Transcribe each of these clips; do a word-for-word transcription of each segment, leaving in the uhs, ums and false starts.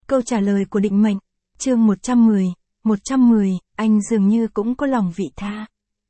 Câu trả lời của định mệnh. Chương một trăm mười. một trăm mười, anh dường như cũng có lòng vị tha.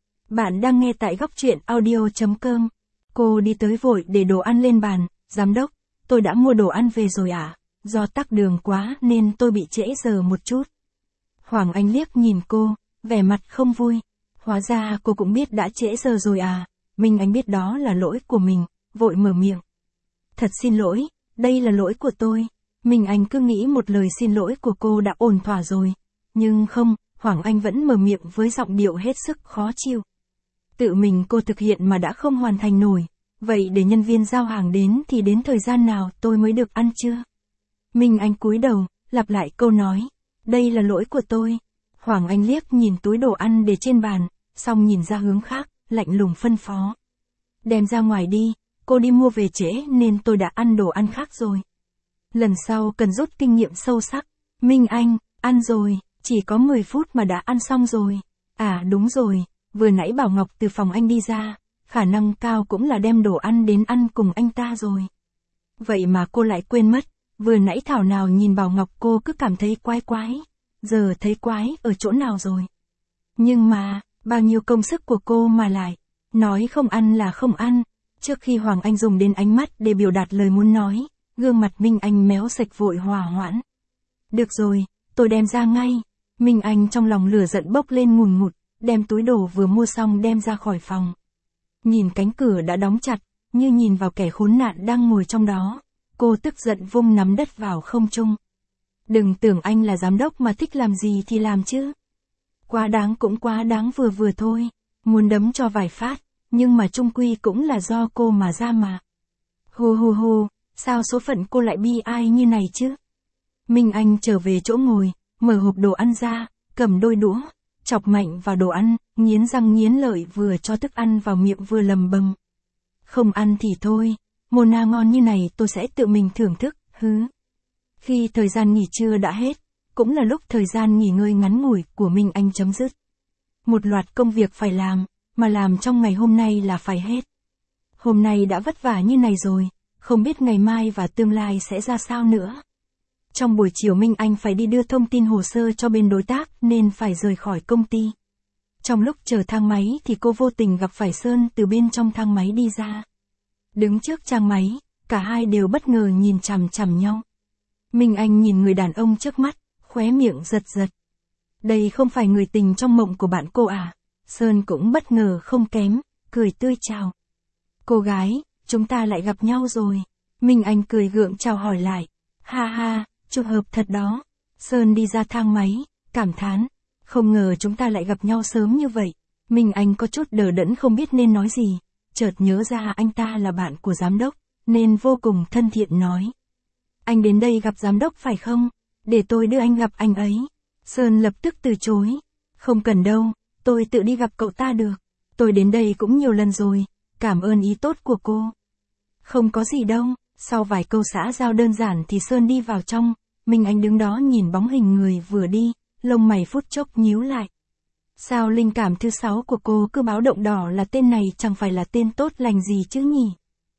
Bạn đang nghe tại góc truyện audio chấm com. Cô đi tới vội để đồ ăn lên bàn. Giám đốc, tôi đã mua đồ ăn về rồi ạ. À? Do tắc đường quá nên tôi bị trễ giờ một chút. Hoàng Anh liếc nhìn cô, vẻ mặt không vui. Hóa ra cô cũng biết đã trễ giờ rồi à. Minh Anh biết đó là lỗi của mình, vội mở miệng. Thật xin lỗi, đây là lỗi của tôi. Minh Anh cứ nghĩ một lời xin lỗi của cô đã ổn thỏa rồi. Nhưng không, Hoàng Anh vẫn mở miệng với giọng điệu hết sức khó chịu. Tự mình cô thực hiện mà đã không hoàn thành nổi. Vậy để nhân viên giao hàng đến thì đến thời gian nào tôi mới được ăn chưa? Minh Anh cúi đầu, lặp lại câu nói. Đây là lỗi của tôi. Hoàng Anh liếc nhìn túi đồ ăn để trên bàn, xong nhìn ra hướng khác, lạnh lùng phân phó. Đem ra ngoài đi, cô đi mua về trễ nên tôi đã ăn đồ ăn khác rồi. Lần sau cần rút kinh nghiệm sâu sắc. Minh Anh, ăn rồi, chỉ có mười phút mà đã ăn xong rồi. À đúng rồi, vừa nãy Bảo Ngọc từ phòng anh đi ra, khả năng cao cũng là đem đồ ăn đến ăn cùng anh ta rồi. Vậy mà cô lại quên mất, vừa nãy thảo nào nhìn Bảo Ngọc cô cứ cảm thấy quái quái. Giờ thấy quái ở chỗ nào rồi? Nhưng mà, bao nhiêu công sức của cô mà lại, nói không ăn là không ăn. Trước khi Hoàng Anh dùng đến ánh mắt để biểu đạt lời muốn nói, gương mặt Minh Anh méo sạch vội hòa hoãn. Được rồi, tôi đem ra ngay. Minh Anh trong lòng lửa giận bốc lên ngùn ngụt, đem túi đồ vừa mua xong đem ra khỏi phòng. Nhìn cánh cửa đã đóng chặt, như nhìn vào kẻ khốn nạn đang ngồi trong đó, cô tức giận vung nắm đất vào không trung. Đừng tưởng anh là giám đốc mà thích làm gì thì làm chứ. Quá đáng cũng quá đáng vừa vừa thôi, muốn đấm cho vài phát, nhưng mà chung quy cũng là do cô mà ra mà. Hù hù hù, sao số phận cô lại bi ai như này chứ? Minh Anh trở về chỗ ngồi, mở hộp đồ ăn ra, cầm đôi đũa, chọc mạnh vào đồ ăn, nghiến răng nghiến lợi vừa cho thức ăn vào miệng vừa lầm bầm. Không ăn thì thôi, Mona ngon như này tôi sẽ tự mình thưởng thức, hứ. Khi thời gian nghỉ trưa đã hết, cũng là lúc thời gian nghỉ ngơi ngắn ngủi của Minh Anh chấm dứt. Một loạt công việc phải làm, mà làm trong ngày hôm nay là phải hết. Hôm nay đã vất vả như này rồi, không biết ngày mai và tương lai sẽ ra sao nữa. Trong buổi chiều Minh Anh phải đi đưa thông tin hồ sơ cho bên đối tác nên phải rời khỏi công ty. Trong lúc chờ thang máy thì cô vô tình gặp phải Sơn từ bên trong thang máy đi ra. Đứng trước thang máy, cả hai đều bất ngờ nhìn chằm chằm nhau. Minh Anh nhìn người đàn ông trước mắt, khóe miệng giật giật. Đây không phải người tình trong mộng của bạn cô à? Sơn cũng bất ngờ không kém, cười tươi chào. Cô gái, chúng ta lại gặp nhau rồi. Minh Anh cười gượng chào hỏi lại. Ha ha, trùng hợp thật đó. Sơn đi ra thang máy, cảm thán. Không ngờ chúng ta lại gặp nhau sớm như vậy. Minh Anh có chút đờ đẫn không biết nên nói gì. Chợt nhớ ra anh ta là bạn của giám đốc, nên vô cùng thân thiện nói. Anh đến đây gặp giám đốc phải không? Để tôi đưa anh gặp anh ấy. Sơn lập tức từ chối. Không cần đâu, tôi tự đi gặp cậu ta được. Tôi đến đây cũng nhiều lần rồi, cảm ơn ý tốt của cô. Không có gì đâu. Sau vài câu xã giao đơn giản thì Sơn đi vào trong, Minh Anh đứng đó nhìn bóng hình người vừa đi, lông mày phút chốc nhíu lại. Sao linh cảm thứ sáu của cô cứ báo động đỏ là tên này chẳng phải là tên tốt lành gì chứ nhỉ?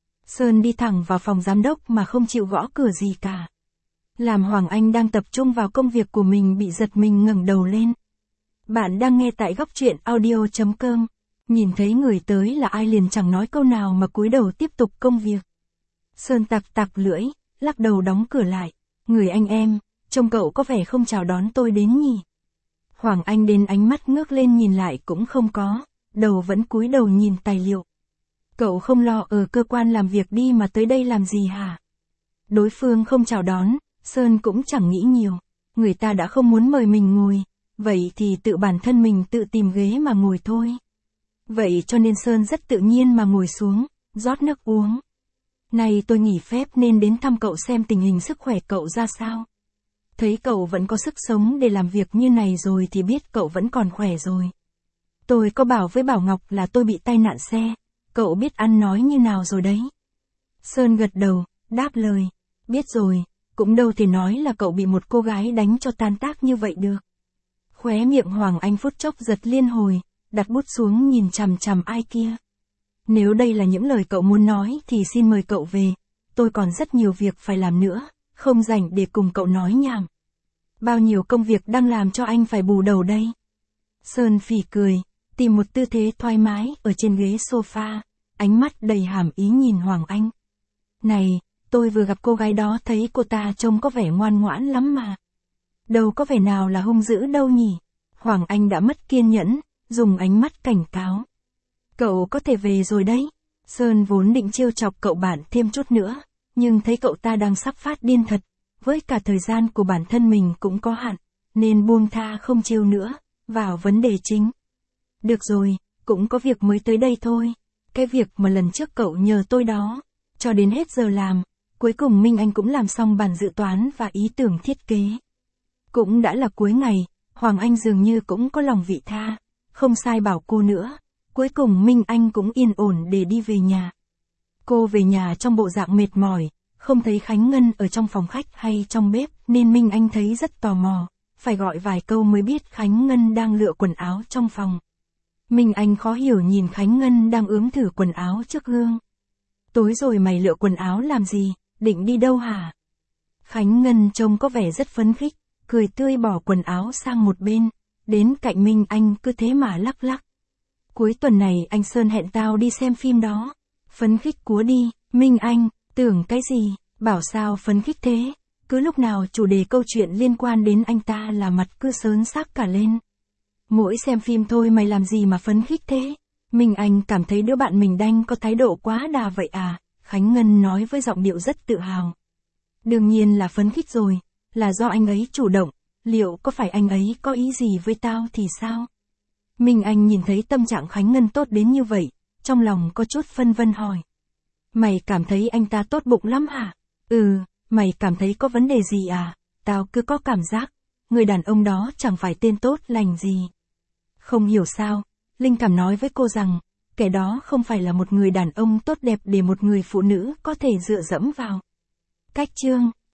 Sơn đi thẳng vào phòng giám đốc mà không chịu gõ cửa gì cả. Làm Hoàng Anh đang tập trung vào công việc của mình bị giật mình ngẩng đầu lên. Bạn đang nghe tại góc truyện audio chấm com. Nhìn thấy người tới là ai liền chẳng nói câu nào mà cúi đầu tiếp tục công việc. Sơn tặc tặc lưỡi, lắc đầu đóng cửa lại. Người anh em, trông cậu có vẻ không chào đón tôi đến nhỉ? Hoàng Anh đến ánh mắt ngước lên nhìn lại cũng không có, đầu vẫn cúi đầu nhìn tài liệu. Cậu không lo ở cơ quan làm việc đi mà tới đây làm gì hả? Đối phương không chào đón, Sơn cũng chẳng nghĩ nhiều. Người ta đã không muốn mời mình ngồi, vậy thì tự bản thân mình tự tìm ghế mà ngồi thôi. Vậy cho nên Sơn rất tự nhiên mà ngồi xuống, rót nước uống. Này tôi nghỉ phép nên đến thăm cậu xem tình hình sức khỏe cậu ra sao. Thấy cậu vẫn có sức sống để làm việc như này rồi thì biết cậu vẫn còn khỏe rồi. Tôi có bảo với Bảo Ngọc là tôi bị tai nạn xe, cậu biết ăn nói như nào rồi đấy. Sơn gật đầu, đáp lời, biết rồi, cũng đâu thể nói là cậu bị một cô gái đánh cho tan tác như vậy được. Khóe miệng Hoàng Anh phút chốc giật liên hồi, đặt bút xuống nhìn chằm chằm ai kia. Nếu đây là những lời cậu muốn nói thì xin mời cậu về, tôi còn rất nhiều việc phải làm nữa, không rảnh để cùng cậu nói nhảm. Bao nhiêu công việc đang làm cho anh phải bù đầu đây. Sơn phỉ cười, tìm một tư thế thoải mái ở trên ghế sofa, ánh mắt đầy hàm ý nhìn Hoàng Anh. Này, tôi vừa gặp cô gái đó thấy cô ta trông có vẻ ngoan ngoãn lắm mà. Đâu có vẻ nào là hung dữ đâu nhỉ. Hoàng Anh đã mất kiên nhẫn, dùng ánh mắt cảnh cáo. Cậu có thể về rồi đấy. Sơn vốn định trêu chọc cậu bạn thêm chút nữa, nhưng thấy cậu ta đang sắp phát điên thật, với cả thời gian của bản thân mình cũng có hạn, nên buông tha không trêu nữa, vào vấn đề chính. Được rồi, cũng có việc mới tới đây thôi. Cái việc mà lần trước cậu nhờ tôi đó, cho đến hết giờ làm, cuối cùng Minh Anh cũng làm xong bản dự toán và ý tưởng thiết kế. Cũng đã là cuối ngày, Hoàng Anh dường như cũng có lòng vị tha, không sai bảo cô nữa. Cuối cùng Minh Anh cũng yên ổn để đi về nhà. Cô về nhà trong bộ dạng mệt mỏi, không thấy Khánh Ngân ở trong phòng khách hay trong bếp nên Minh Anh thấy rất tò mò, phải gọi vài câu mới biết Khánh Ngân đang lựa quần áo trong phòng. Minh Anh khó hiểu nhìn Khánh Ngân đang ướm thử quần áo trước gương. Tối rồi mày lựa quần áo làm gì, định đi đâu hả? Khánh Ngân trông có vẻ rất phấn khích, cười tươi bỏ quần áo sang một bên, đến cạnh Minh Anh cứ thế mà lắc lắc. Cuối tuần này anh Sơn hẹn tao đi xem phim đó. Phấn khích cúa đi, Minh Anh, tưởng cái gì, bảo sao phấn khích thế. Cứ lúc nào chủ đề câu chuyện liên quan đến anh ta là mặt cứ sớn sắc cả lên. Mỗi xem phim thôi mày làm gì mà phấn khích thế. Minh Anh cảm thấy đứa bạn mình đanh có thái độ quá đà vậy à, Khánh Ngân nói với giọng điệu rất tự hào. Đương nhiên là phấn khích rồi, là do anh ấy chủ động, liệu có phải anh ấy có ý gì với tao thì sao? Minh Anh nhìn thấy tâm trạng Khánh Ngân tốt đến như vậy, trong lòng có chút phân vân hỏi. Mày cảm thấy anh ta tốt bụng lắm hả? Ừ, mày cảm thấy có vấn đề gì à? Tao cứ có cảm giác, người đàn ông đó chẳng phải tên tốt lành gì. Không hiểu sao, linh cảm nói với cô rằng, kẻ đó không phải là một người đàn ông tốt đẹp để một người phụ nữ có thể dựa dẫm vào. Cách chương